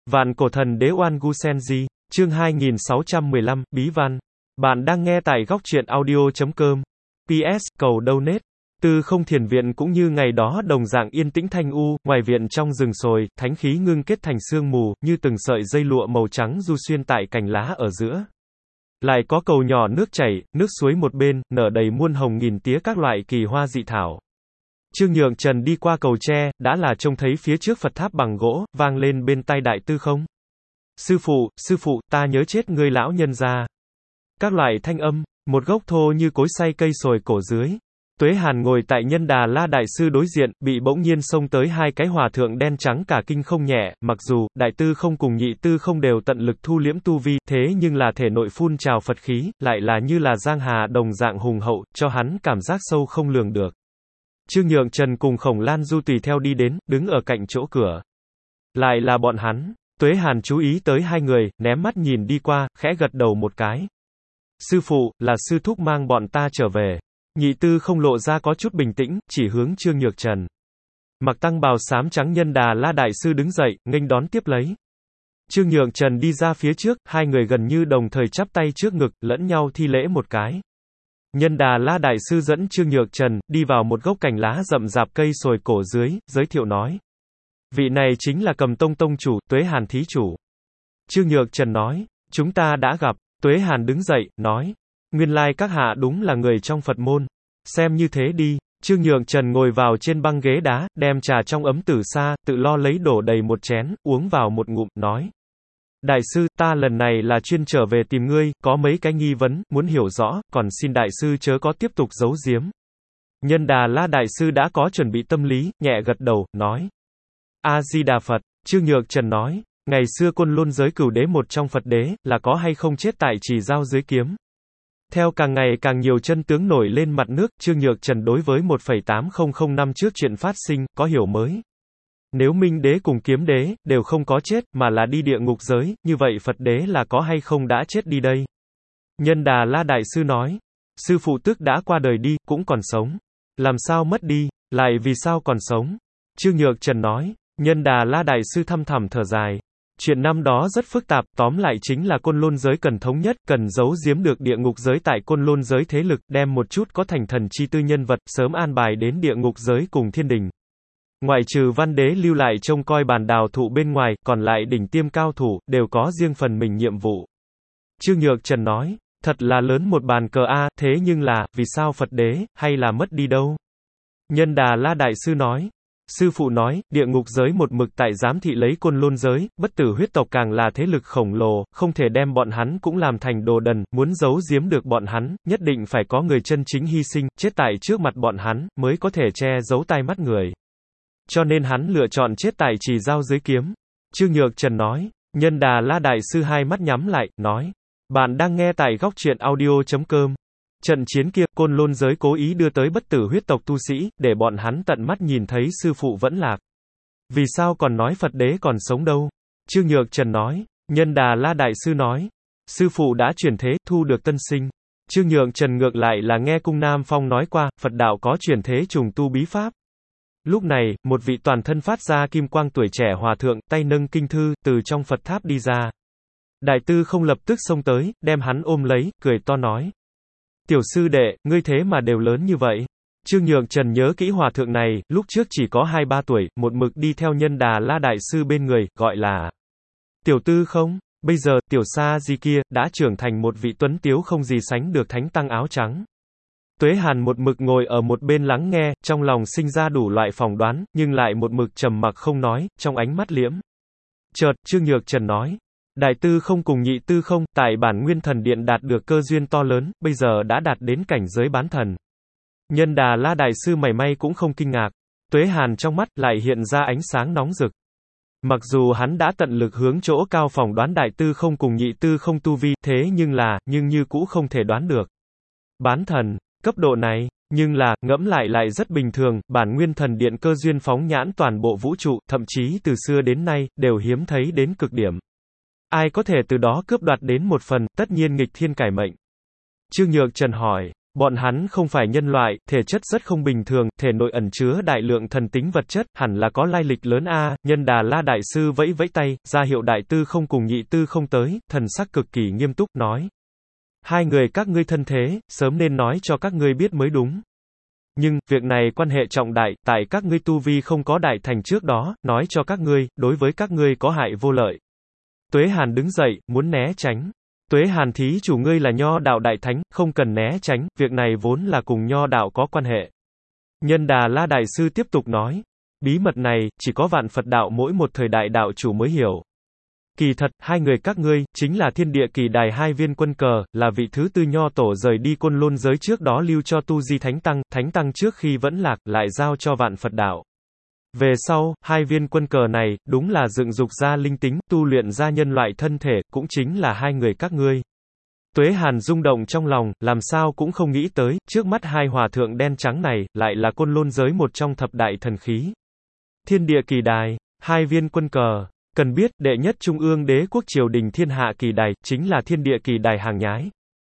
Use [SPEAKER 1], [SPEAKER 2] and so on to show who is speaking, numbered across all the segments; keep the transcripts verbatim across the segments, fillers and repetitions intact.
[SPEAKER 1] Vạn cổ thần đế Oan Gu Senji, chương hai nghìn sáu trăm mười lăm, Bí văn. Bạn đang nghe tại góc truyện audio chấm com. pê ét, cầu donate. Tư không thiền viện cũng như ngày đó đồng dạng yên tĩnh thanh u, ngoài viện trong rừng sồi, thánh khí ngưng kết thành sương mù, như từng sợi dây lụa màu trắng du xuyên tại cành lá ở giữa. Lại có cầu nhỏ nước chảy, nước suối một bên, nở đầy muôn hồng nghìn tía các loại kỳ hoa dị thảo. Trương Nhượng Trần đi qua cầu tre, đã là trông thấy phía trước Phật tháp bằng gỗ, vang lên bên tai đại tư không. Sư phụ, sư phụ, ta nhớ chết ngươi lão nhân gia. Các loại thanh âm, một gốc thô như cối xay cây sồi cổ dưới. Tuế Hàn ngồi tại Nhân Đà La Đại Sư đối diện, bị bỗng nhiên xông tới hai cái hòa thượng đen trắng cả kinh không nhẹ, mặc dù, đại tư không cùng nhị tư không đều tận lực thu liễm tu vi, thế nhưng là thể nội phun trào Phật khí, lại là như là giang hà đồng dạng hùng hậu, cho hắn cảm giác sâu không lường được. Trương Nhượng Trần cùng Khổng Lan Du tùy theo đi đến, đứng ở cạnh chỗ cửa. Lại là bọn hắn. Tuế Hàn chú ý tới hai người, ném mắt nhìn đi qua, khẽ gật đầu một cái. Sư phụ, là sư thúc mang bọn ta trở về. Nhị tư không lộ ra có chút bình tĩnh, chỉ hướng Trương Nhượng Trần. Mặc tăng bào xám trắng Nhân Đà La Đại Sư đứng dậy, nghênh đón tiếp lấy. Trương Nhượng Trần đi ra phía trước, hai người gần như đồng thời chắp tay trước ngực, lẫn nhau thi lễ một cái. Nhân Đà La Đại Sư dẫn Trương Nhượng Trần, đi vào một gốc cành lá rậm rạp cây sồi cổ dưới, giới thiệu nói. Vị này chính là Cầm Tông Tông chủ, Tuế Hàn thí chủ. Trương Nhượng Trần nói, chúng ta đã gặp. Tuế Hàn đứng dậy, nói. Nguyên lai các hạ đúng là người trong Phật môn. Xem như thế đi. Trương Nhượng Trần ngồi vào trên băng ghế đá, đem trà trong ấm tử sa, tự lo lấy đổ đầy một chén, uống vào một ngụm, nói. Đại sư, ta lần này là chuyên trở về tìm ngươi, có mấy cái nghi vấn, muốn hiểu rõ, còn xin đại sư chớ có tiếp tục giấu giếm. Nhân Đà La Đại Sư đã có chuẩn bị tâm lý, nhẹ gật đầu, nói. A-di-đà Phật. Trương Nhượng Trần nói, ngày xưa Côn Lôn giới cửu đế một trong Phật đế, là có hay không chết tại Trì Giao dưới kiếm. Theo càng ngày càng nhiều chân tướng nổi lên mặt nước, Trương Nhượng Trần đối với một phẩy tám không không năm trước chuyện phát sinh, có hiểu mới. Nếu Minh Đế cùng Kiếm Đế, đều không có chết, mà là đi địa ngục giới, như vậy Phật Đế là có hay không đã chết đi đây? Nhân Đà La Đại Sư nói, sư phụ tức đã qua đời đi, cũng còn sống. Làm sao mất đi, lại vì sao còn sống? Trương Nhượng Trần nói, Nhân Đà La Đại Sư thăm thẳm thở dài. Chuyện năm đó rất phức tạp, tóm lại chính là Côn Lôn giới cần thống nhất, cần giấu giếm được địa ngục giới tại Côn Lôn giới thế lực, đem một chút có thành thần chi tư nhân vật, sớm an bài đến địa ngục giới cùng thiên đình. Ngoại trừ Văn Đế lưu lại trông coi bàn đào thụ bên ngoài, còn lại đỉnh tiêm cao thủ, đều có riêng phần mình nhiệm vụ. Trương Nhượng Trần nói, thật là lớn một bàn cờ a, thế nhưng là, vì sao Phật Đế, hay là mất đi đâu? Nhân Đà La Đại Sư nói, sư phụ nói, địa ngục giới một mực tại giám thị lấy Côn Lôn giới, bất tử huyết tộc càng là thế lực khổng lồ, không thể đem bọn hắn cũng làm thành đồ đần, muốn giấu giếm được bọn hắn, nhất định phải có người chân chính hy sinh, chết tại trước mặt bọn hắn, mới có thể che giấu tai mắt người. Cho nên hắn lựa chọn chết tại Trì Giao dưới kiếm. Trương Nhượng Trần nói, Nhân Đà La Đại Sư hai mắt nhắm lại, nói. Bạn đang nghe tại góc truyện audio chấm com. Trận chiến kia, Côn Lôn giới cố ý đưa tới bất tử huyết tộc tu sĩ, để bọn hắn tận mắt nhìn thấy sư phụ vẫn lạc. Vì sao còn nói Phật Đế còn sống đâu? Trương Nhượng Trần nói, Nhân Đà La Đại Sư nói. Sư phụ đã chuyển thế, thu được tân sinh. Trương Nhượng Trần ngược lại là nghe Cung Nam Phong nói qua, Phật đạo có chuyển thế trùng tu bí pháp. Lúc này, một vị toàn thân phát ra kim quang tuổi trẻ hòa thượng, tay nâng kinh thư, từ trong Phật tháp đi ra. Đại tư không lập tức xông tới, đem hắn ôm lấy, cười to nói. Tiểu sư đệ, ngươi thế mà đều lớn như vậy. Trương Nhượng Trần nhớ kỹ hòa thượng này, lúc trước chỉ có hai ba tuổi, một mực đi theo Nhân Đà La Đại Sư bên người, gọi là Tiểu Tư không, bây giờ, Tiểu Sa Di kia, đã trưởng thành một vị tuấn tiếu không gì sánh được thánh tăng áo trắng. Tuế Hàn một mực ngồi ở một bên lắng nghe, trong lòng sinh ra đủ loại phỏng đoán, nhưng lại một mực trầm mặc không nói, trong ánh mắt liễm. Chợt, Trương Nhượng Trần nói, đại tư không cùng nhị tư không, tại bản nguyên thần điện đạt được cơ duyên to lớn, bây giờ đã đạt đến cảnh giới bán thần. Nhân Đà La Đại Sư mảy may cũng không kinh ngạc. Tuế Hàn trong mắt lại hiện ra ánh sáng nóng rực. Mặc dù hắn đã tận lực hướng chỗ cao phỏng đoán đại tư không cùng nhị tư không tu vi, thế nhưng là, nhưng như cũ không thể đoán được. Bán thần. Cấp độ này, nhưng là, ngẫm lại lại rất bình thường, bản nguyên thần điện cơ duyên phóng nhãn toàn bộ vũ trụ, thậm chí từ xưa đến nay, đều hiếm thấy đến cực điểm. Ai có thể từ đó cướp đoạt đến một phần, tất nhiên nghịch thiên cải mệnh. Trương Nhượng Trần hỏi, Bọn hắn không phải nhân loại, thể chất rất không bình thường, thể nội ẩn chứa đại lượng thần tính vật chất, hẳn là có lai lịch lớn a. Nhân Đà La đại sư vẫy vẫy tay, ra hiệu đại tư không cùng nhị tư không tới, thần sắc cực kỳ nghiêm túc, nói. Hai người các ngươi thân thế, sớm nên nói cho các ngươi biết mới đúng. Nhưng, việc này quan hệ trọng đại, tại các ngươi tu vi không có đại thành trước đó, nói cho các ngươi, đối với các ngươi có hại vô lợi. Tuế Hàn đứng dậy, muốn né tránh. Tuế Hàn thí chủ ngươi là nho đạo đại thánh, không cần né tránh, việc này vốn là cùng nho đạo có quan hệ. Nhân Đà La đại sư tiếp tục nói, bí mật này, chỉ có vạn Phật đạo mỗi một thời đại đạo chủ mới hiểu. Kỳ thật, hai người các ngươi, chính là thiên địa kỳ đài hai viên quân cờ, là vị thứ tư nho tổ rời đi côn lôn giới trước đó lưu cho tu di thánh tăng, thánh tăng trước khi vẫn lạc, lại giao cho vạn Phật đạo. Về sau, hai viên quân cờ này, đúng là dựng dục ra linh tính, tu luyện ra nhân loại thân thể, cũng chính là hai người các ngươi. Tuế Hàn rung động trong lòng, làm sao cũng không nghĩ tới, trước mắt hai hòa thượng đen trắng này, lại là côn lôn giới một trong thập đại thần khí. Thiên địa kỳ đài, hai viên quân cờ. Cần biết, đệ nhất trung ương đế quốc triều đình thiên hạ kỳ đài, chính là thiên địa kỳ đài hàng nhái.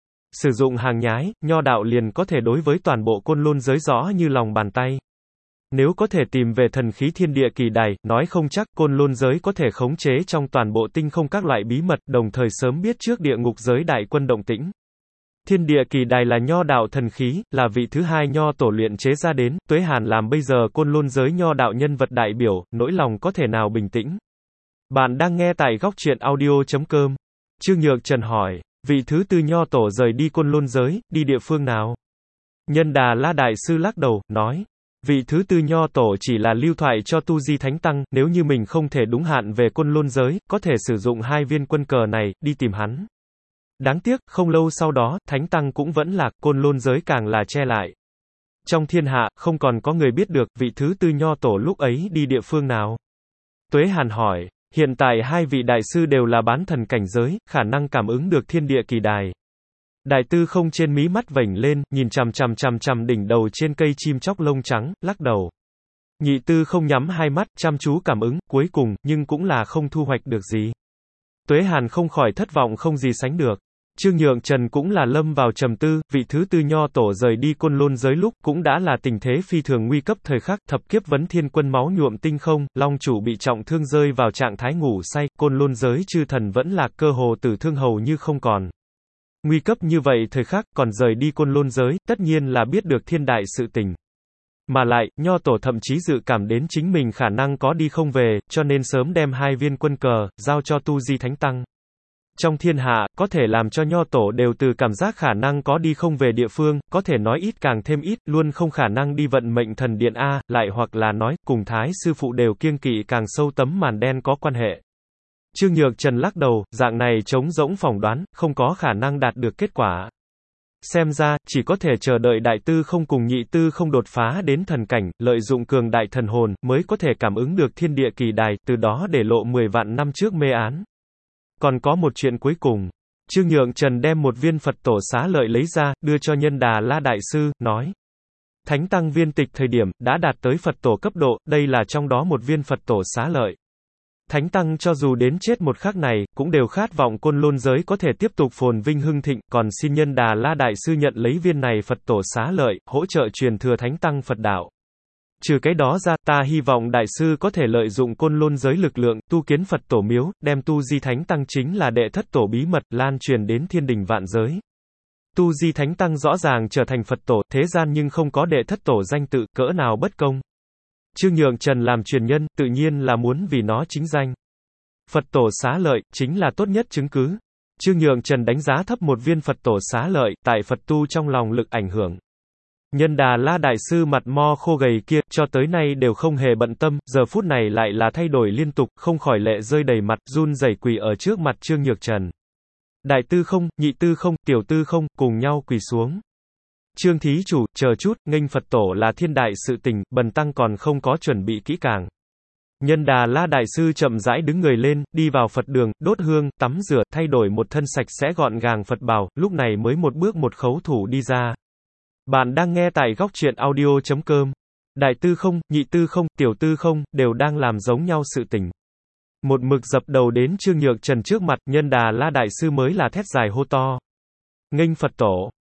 [SPEAKER 1] Sử dụng hàng nhái, nho đạo liền có thể đối với toàn bộ côn lôn giới rõ như lòng bàn tay. Nếu có thể tìm về thần khí thiên địa kỳ đài, nói không chắc côn lôn giới có thể khống chế trong toàn bộ tinh không các loại bí mật, đồng thời sớm biết trước địa ngục giới đại quân động tĩnh. Thiên địa kỳ đài là nho đạo thần khí, là vị thứ hai nho tổ luyện chế ra đến, Tuế Hàn làm bây giờ côn lôn giới nho đạo nhân vật đại biểu, nỗi lòng có thể nào bình tĩnh. Bạn đang nghe tại góc truyện audio chấm com. Trương Nhược Trần hỏi, vị thứ tư nho tổ rời đi côn lôn giới, đi địa phương nào? Nhân Đà La đại sư lắc đầu, nói, vị thứ tư nho tổ chỉ là lưu thoại cho tu di thánh tăng, nếu như mình không thể đúng hạn về côn lôn giới, có thể sử dụng hai viên quân cờ này, đi tìm hắn. Đáng tiếc, không lâu sau đó, thánh tăng cũng vẫn lạc, côn lôn giới càng là che lại. Trong thiên hạ, không còn có người biết được, vị thứ tư nho tổ lúc ấy đi địa phương nào. Tuế Hàn hỏi, hiện tại hai vị đại sư đều là bán thần cảnh giới, khả năng cảm ứng được thiên địa kỳ đài. Đại tư không trên mí mắt vểnh lên, nhìn chằm chằm chằm chằm đỉnh đầu trên cây chim chóc lông trắng, lắc đầu. Nhị tư không nhắm hai mắt, chăm chú cảm ứng, cuối cùng, nhưng cũng là không thu hoạch được gì. Tuế Hàn không khỏi thất vọng không gì sánh được. Trương Nhượng Trần cũng là lâm vào trầm tư, vị thứ tư nho tổ rời đi côn lôn giới lúc, cũng đã là tình thế phi thường nguy cấp thời khắc, thập kiếp vấn thiên quân máu nhuộm tinh không, long chủ bị trọng thương rơi vào trạng thái ngủ say, côn lôn giới chư thần vẫn là cơ hồ tử thương hầu như không còn. Nguy cấp như vậy thời khắc, còn rời đi côn lôn giới, tất nhiên là biết được thiên đại sự tình. Mà lại, nho tổ thậm chí dự cảm đến chính mình khả năng có đi không về, cho nên sớm đem hai viên quân cờ, giao cho tu di thánh tăng. Trong thiên hạ, có thể làm cho nho tổ đều từ cảm giác khả năng có đi không về địa phương, có thể nói ít càng thêm ít, luôn không khả năng đi vận mệnh thần điện A, lại hoặc là nói, cùng thái sư phụ đều kiêng kỵ càng sâu tấm màn đen có quan hệ. Trương Nhược Trần lắc đầu, dạng này trống rỗng phỏng đoán, không có khả năng đạt được kết quả. Xem ra, chỉ có thể chờ đợi đại tư không cùng nhị tư không đột phá đến thần cảnh, lợi dụng cường đại thần hồn, mới có thể cảm ứng được thiên địa kỳ đài, từ đó để lộ mười vạn năm trước mê án. Còn có một chuyện cuối cùng. Trương Nhượng Trần đem một viên Phật tổ xá lợi lấy ra, đưa cho Nhân Đà La đại sư, nói. Thánh tăng viên tịch thời điểm, đã đạt tới Phật tổ cấp độ, đây là trong đó một viên Phật tổ xá lợi. Thánh tăng cho dù đến chết một khắc này, cũng đều khát vọng côn lôn giới có thể tiếp tục phồn vinh hưng thịnh, còn xin Nhân Đà La đại sư nhận lấy viên này Phật tổ xá lợi, hỗ trợ truyền thừa thánh tăng Phật đạo. Trừ cái đó ra, ta hy vọng đại sư có thể lợi dụng côn lôn giới lực lượng, tu kiến Phật tổ miếu, đem tu di thánh tăng chính là đệ thất tổ bí mật, lan truyền đến thiên đình vạn giới. Tu di thánh tăng rõ ràng trở thành Phật tổ, thế gian nhưng không có đệ thất tổ danh tự, cỡ nào bất công. Trương Nhượng Trần làm truyền nhân, tự nhiên là muốn vì nó chính danh. Phật tổ xá lợi, chính là tốt nhất chứng cứ. Trương Nhượng Trần đánh giá thấp một viên Phật tổ xá lợi, tại Phật tu trong lòng lực ảnh hưởng. Nhân Đà La đại sư mặt mo khô gầy kia, cho tới nay đều không hề bận tâm, giờ phút này lại là thay đổi liên tục, không khỏi lệ rơi đầy mặt, run rẩy quỳ ở trước mặt Trương Nhược Trần. Đại tư không, nhị tư không, tiểu tư không, cùng nhau quỳ xuống. Trương thí chủ, chờ chút, nghênh Phật tổ là thiên đại sự tình, bần tăng còn không có chuẩn bị kỹ càng. Nhân Đà La đại sư chậm rãi đứng người lên, đi vào Phật đường, đốt hương, tắm rửa, thay đổi một thân sạch sẽ gọn gàng Phật bào, lúc này mới một bước một khấu thủ đi ra. Bạn đang nghe tại góc truyện audio chấm com. Đại tư không, nhị tư không, tiểu tư không, đều đang làm giống nhau sự tình. Một mực dập đầu đến Trương Nhược Trần trước mặt, Nhân Đà La đại sư mới là thét dài hô to. Nghênh Phật tổ.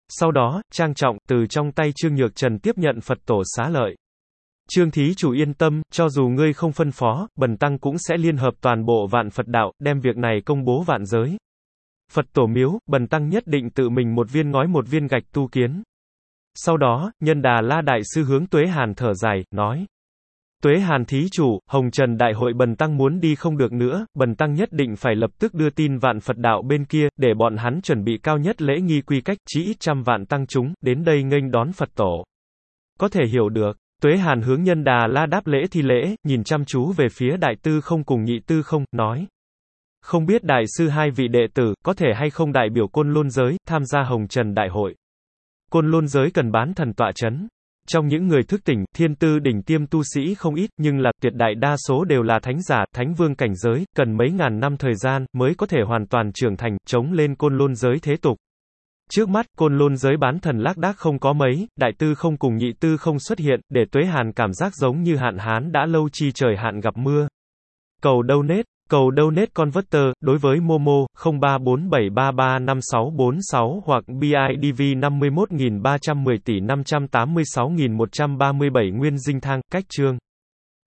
[SPEAKER 1] Sau đó, trang trọng, từ trong tay Trương Nhược Trần tiếp nhận Phật tổ xá lợi. Trương thí chủ yên tâm, cho dù ngươi không phân phó, bần tăng cũng sẽ liên hợp toàn bộ vạn Phật đạo, đem việc này công bố vạn giới. Phật tổ miếu, bần tăng nhất định tự mình một viên ngói một viên gạch tu kiến. Sau đó, Nhân Đà La Đại Sư hướng Tuế Hàn thở dài, nói. Tuế Hàn thí chủ, Hồng Trần Đại hội bần tăng muốn đi không được nữa, bần tăng nhất định phải lập tức đưa tin vạn Phật đạo bên kia, để bọn hắn chuẩn bị cao nhất lễ nghi quy cách, chí ít trăm vạn tăng chúng, đến đây nghênh đón Phật tổ. Có thể hiểu được. Tuế Hàn hướng Nhân Đà La đáp lễ thi lễ, nhìn chăm chú về phía Đại Tư Không cùng Nhị Tư Không, nói. Không biết Đại sư hai vị đệ tử, có thể hay không đại biểu Côn Lôn giới, tham gia Hồng Trần Đại hội. Côn Lôn giới cần bán thần tọa chấn. Trong những người thức tỉnh, thiên tư đỉnh tiêm tu sĩ không ít, nhưng là, tuyệt đại đa số đều là thánh giả, thánh vương cảnh giới, cần mấy ngàn năm thời gian, mới có thể hoàn toàn trưởng thành, chống lên Côn Lôn giới thế tục. Trước mắt, Côn Lôn giới bán thần lác đác không có mấy, Đại Tư Không cùng Nhị Tư Không xuất hiện, để Tuế Hàn cảm giác giống như hạn hán đã lâu chi trời hạn gặp mưa. Cầu donate, cầu donate converter, đối với Momo, không ba bốn bảy ba ba năm sáu bốn sáu hoặc bê i đê vê năm mươi mốt nghìn ba trăm mười tỷ năm trăm tám mươi sáu nghìn một trăm ba mươi bảy Nguyên Dinh Thang, cách chương.